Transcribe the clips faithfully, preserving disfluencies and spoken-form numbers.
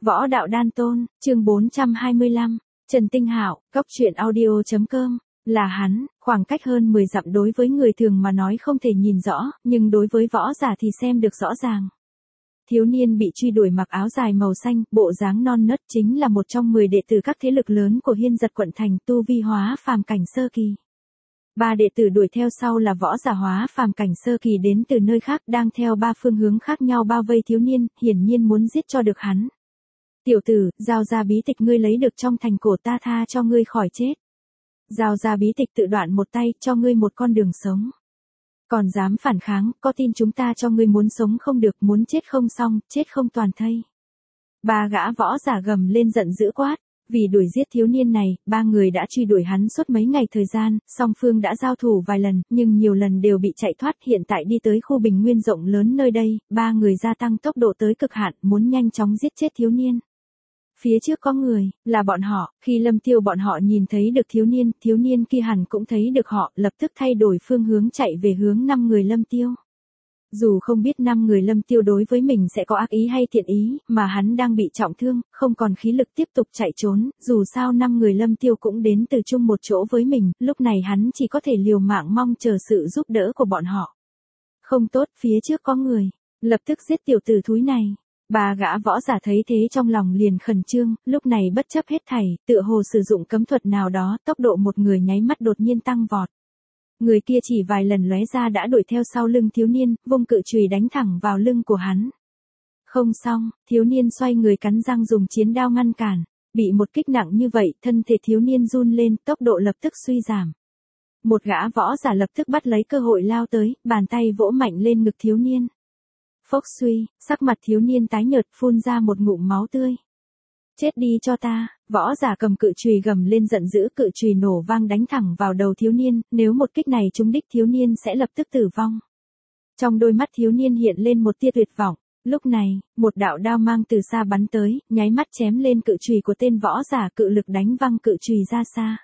Võ đạo đan tôn, chương bốn trăm hai mươi lăm, Trần Tinh Hạo, Cốc truyện audio chấm com, là hắn, khoảng cách hơn mười dặm đối với người thường mà nói không thể nhìn rõ, nhưng đối với võ giả thì xem được rõ ràng. Thiếu niên bị truy đuổi mặc áo dài màu xanh, bộ dáng non nớt chính là một trong mười đệ tử các thế lực lớn của Hiên Giật quận thành, tu vi hóa phàm cảnh sơ kỳ. Ba đệ tử đuổi theo sau là võ giả hóa phàm cảnh sơ kỳ đến từ nơi khác, đang theo ba phương hướng khác nhau bao vây thiếu niên, hiển nhiên muốn giết cho được hắn. Tiểu tử, giao ra bí tịch ngươi lấy được trong thành cổ, ta tha cho ngươi khỏi chết. Giao ra bí tịch tự đoạn một tay, cho ngươi một con đường sống. Còn dám phản kháng, có tin chúng ta cho ngươi muốn sống không được, muốn chết không xong, chết không toàn thây. Ba gã võ giả gầm lên giận dữ quát. Vì đuổi giết thiếu niên này, ba người đã truy đuổi hắn suốt mấy ngày thời gian, song phương đã giao thủ vài lần, nhưng nhiều lần đều bị chạy thoát. Hiện tại đi tới khu bình nguyên rộng lớn nơi đây, ba người gia tăng tốc độ tới cực hạn, muốn nhanh chóng giết chết thiếu niên. Phía trước có người, là bọn họ, khi Lâm Tiêu bọn họ nhìn thấy được thiếu niên, thiếu niên kia hẳn cũng thấy được họ, lập tức thay đổi phương hướng chạy về hướng năm người Lâm Tiêu. Dù không biết năm người Lâm Tiêu đối với mình sẽ có ác ý hay thiện ý, mà hắn đang bị trọng thương, không còn khí lực tiếp tục chạy trốn, dù sao năm người Lâm Tiêu cũng đến từ chung một chỗ với mình, lúc này hắn chỉ có thể liều mạng mong chờ sự giúp đỡ của bọn họ. Không tốt, phía trước có người, lập tức giết tiểu tử thúi này. Ba gã võ giả thấy thế trong lòng liền khẩn trương, lúc này bất chấp hết thảy, tựa hồ sử dụng cấm thuật nào đó, tốc độ một người nháy mắt đột nhiên tăng vọt. Người kia chỉ vài lần lóe ra đã đuổi theo sau lưng thiếu niên, vung cự chùy đánh thẳng vào lưng của hắn. Không xong, thiếu niên xoay người cắn răng dùng chiến đao ngăn cản. Bị một kích nặng như vậy, thân thể thiếu niên run lên, tốc độ lập tức suy giảm. Một gã võ giả lập tức bắt lấy cơ hội lao tới, bàn tay vỗ mạnh lên ngực thiếu niên. Phốc suy, sắc mặt thiếu niên tái nhợt, phun ra một ngụm máu tươi. Chết đi cho ta, võ giả cầm cự chùy gầm lên giận dữ, cự chùy nổ vang đánh thẳng vào đầu thiếu niên, nếu một kích này trúng đích thiếu niên sẽ lập tức tử vong. Trong đôi mắt thiếu niên hiện lên một tia tuyệt vọng, lúc này, một đạo đao mang từ xa bắn tới, nháy mắt chém lên cự chùy của tên võ giả, cự lực đánh văng cự chùy ra xa.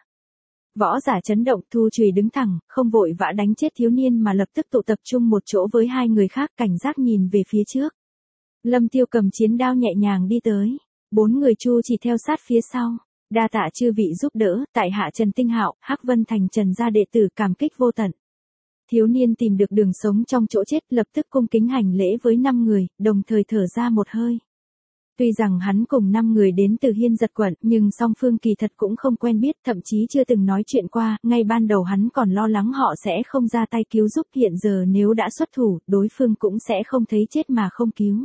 Võ giả chấn động, thu chùy đứng thẳng, không vội vã đánh chết thiếu niên mà lập tức tụ tập trung một chỗ với hai người khác, cảnh giác nhìn về phía trước. Lâm Tiêu cầm chiến đao nhẹ nhàng đi tới. Bốn người Chu chỉ theo sát phía sau. Đa tạ chư vị giúp đỡ, tại hạ Trần Tinh Hạo, Hắc Vân Thành Trần gia đệ tử, cảm kích vô tận. Thiếu niên tìm được đường sống trong chỗ chết, lập tức cung kính hành lễ với năm người, đồng thời thở ra một hơi. Tuy rằng hắn cùng năm người đến từ Hiên Giật quận, nhưng song phương kỳ thật cũng không quen biết, thậm chí chưa từng nói chuyện qua, ngay ban đầu hắn còn lo lắng họ sẽ không ra tay cứu giúp, hiện giờ nếu đã xuất thủ, đối phương cũng sẽ không thấy chết mà không cứu.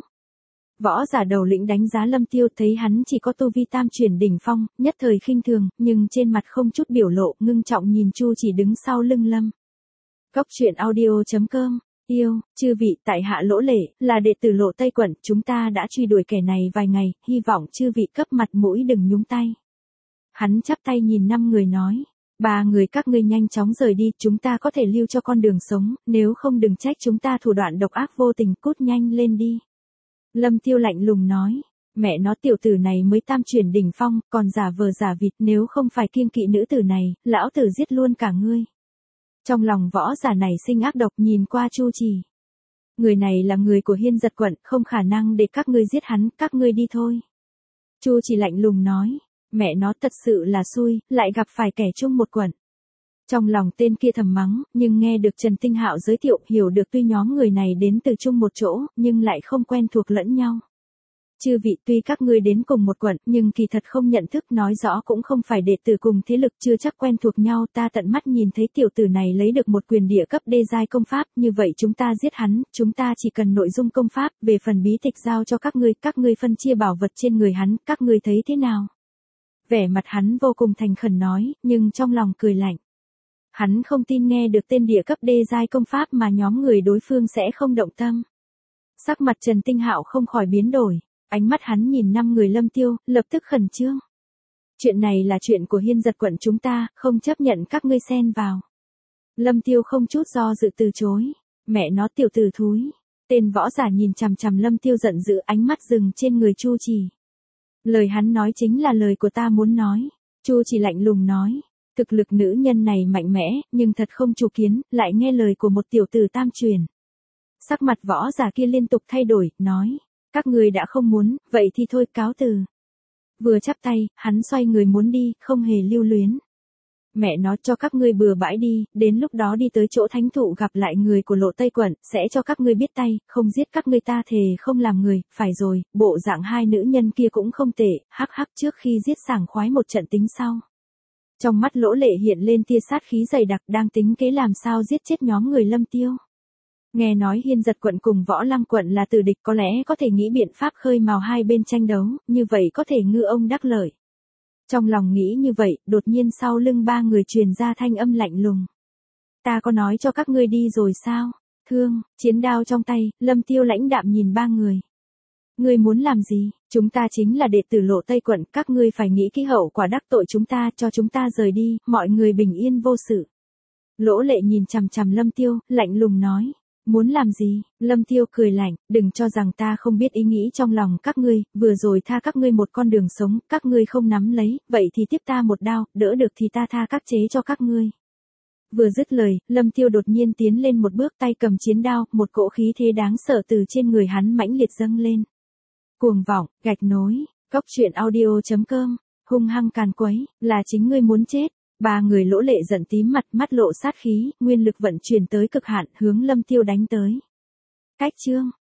Võ giả đầu lĩnh đánh giá Lâm Tiêu, thấy hắn chỉ có tu vi tam chuyển đỉnh phong, nhất thời khinh thường, nhưng trên mặt không chút biểu lộ, ngưng trọng nhìn Chu chỉ đứng sau lưng Lâm. Cốc truyện audio chấm com, yêu, chư vị, tại hạ Lỗ Lệ, là đệ tử Lộ Tây quận, chúng ta đã truy đuổi kẻ này vài ngày, hy vọng chư vị cấp mặt mũi đừng nhúng tay. Hắn chắp tay nhìn năm người nói, ba người các ngươi nhanh chóng rời đi, chúng ta có thể lưu cho con đường sống, nếu không đừng trách chúng ta thủ đoạn độc ác vô tình, cút nhanh lên đi. Lâm Tiêu lạnh lùng nói, mẹ nó tiểu tử này mới tam chuyển đỉnh phong, còn giả vờ giả vịt, nếu không phải kiêng kỵ nữ tử này, lão tử giết luôn cả ngươi. Trong lòng võ giả này sinh ác độc, nhìn qua Chu Chỉ. Người này là người của Hiên Giật quận, không khả năng để các ngươi giết hắn, các ngươi đi thôi. Chu Chỉ lạnh lùng nói, mẹ nó thật sự là xui, lại gặp phải kẻ chung một quận. Trong lòng tên kia thầm mắng, nhưng nghe được Trần Tinh Hạo giới thiệu, hiểu được tuy nhóm người này đến từ chung một chỗ, nhưng lại không quen thuộc lẫn nhau. Chư vị, tuy các ngươi đến cùng một quận, nhưng kỳ thật không nhận thức, nói rõ cũng không phải đệ tử cùng thế lực, chưa chắc quen thuộc nhau. Ta tận mắt nhìn thấy tiểu tử này lấy được một quyền địa cấp đê giai công pháp, như vậy chúng ta giết hắn, chúng ta chỉ cần nội dung công pháp, về phần bí tịch giao cho các ngươi, các ngươi phân chia bảo vật trên người hắn, các ngươi thấy thế nào? Vẻ mặt hắn vô cùng thành khẩn nói, nhưng trong lòng cười lạnh. Hắn không tin nghe được tên địa cấp đê giai công pháp mà nhóm người đối phương sẽ không động tâm. Sắc mặt Trần Tinh Hạo không khỏi biến đổi, ánh mắt hắn nhìn năm người Lâm Tiêu, lập tức khẩn trương. Chuyện này là chuyện của Hiên Giật quận chúng ta, không chấp nhận các ngươi xen vào. Lâm Tiêu không chút do dự từ chối, mẹ nó tiểu tử thúi. Tên võ giả nhìn chằm chằm Lâm Tiêu giận dữ, ánh mắt dừng trên người Chu Chỉ. Lời hắn nói chính là lời của ta muốn nói. Chu Chỉ lạnh lùng nói. Thực lực nữ nhân này mạnh mẽ, nhưng thật không chủ kiến, lại nghe lời của một tiểu tử tam truyền. Sắc mặt võ giả kia liên tục thay đổi, nói, Các ngươi đã không muốn, vậy thì thôi cáo từ. Vừa chắp tay, hắn xoay người muốn đi, không hề lưu luyến. Mẹ nó cho các ngươi bừa bãi đi, đến lúc đó đi tới chỗ thánh thụ gặp lại người của Lộ Tây Quận, sẽ cho các ngươi biết tay, không giết các ngươi ta thề không làm người, phải rồi, bộ dạng hai nữ nhân kia cũng không tệ, hắc hắc trước khi giết sảng khoái một trận tính sau. Trong mắt Lỗ Lệ hiện lên tia sát khí dày đặc đang tính kế làm sao giết chết nhóm người Lâm Tiêu. Nghe nói Hiên Giật quận cùng Võ Lăng quận là tử địch có lẽ có thể nghĩ biện pháp khơi mào hai bên tranh đấu, như vậy có thể ngư ông đắc lợi. Trong lòng nghĩ như vậy, đột nhiên sau lưng ba người truyền ra thanh âm lạnh lùng. Ta có nói cho các ngươi đi rồi sao? Thương, chiến đao trong tay, Lâm Tiêu lãnh đạm nhìn ba người. Ngươi muốn làm gì? Chúng ta chính là đệ tử Lộ Tây quận, các ngươi phải nghĩ kỹ hậu quả đắc tội chúng ta, cho chúng ta rời đi, mọi người bình yên vô sự. Lỗ Lệ nhìn chằm chằm Lâm Tiêu, lạnh lùng nói. Muốn làm gì? Lâm Tiêu cười lạnh, đừng cho rằng ta không biết ý nghĩ trong lòng các ngươi, vừa rồi tha các ngươi một con đường sống, các ngươi không nắm lấy, vậy thì tiếp ta một đao, đỡ được thì ta tha các chế cho các ngươi. Vừa dứt lời, Lâm Tiêu đột nhiên tiến lên một bước tay cầm chiến đao, một cỗ khí thế đáng sợ từ trên người hắn mãnh liệt dâng lên. Cuồng vọng, gạch nối, cốc truyện audio chấm com, hung hăng càn quấy, là chính ngươi muốn chết. Ba người Lỗ Lệ giận tím mặt, mắt lộ sát khí, nguyên lực vận chuyển tới cực hạn, hướng Lâm Tiêu đánh tới. Cách chương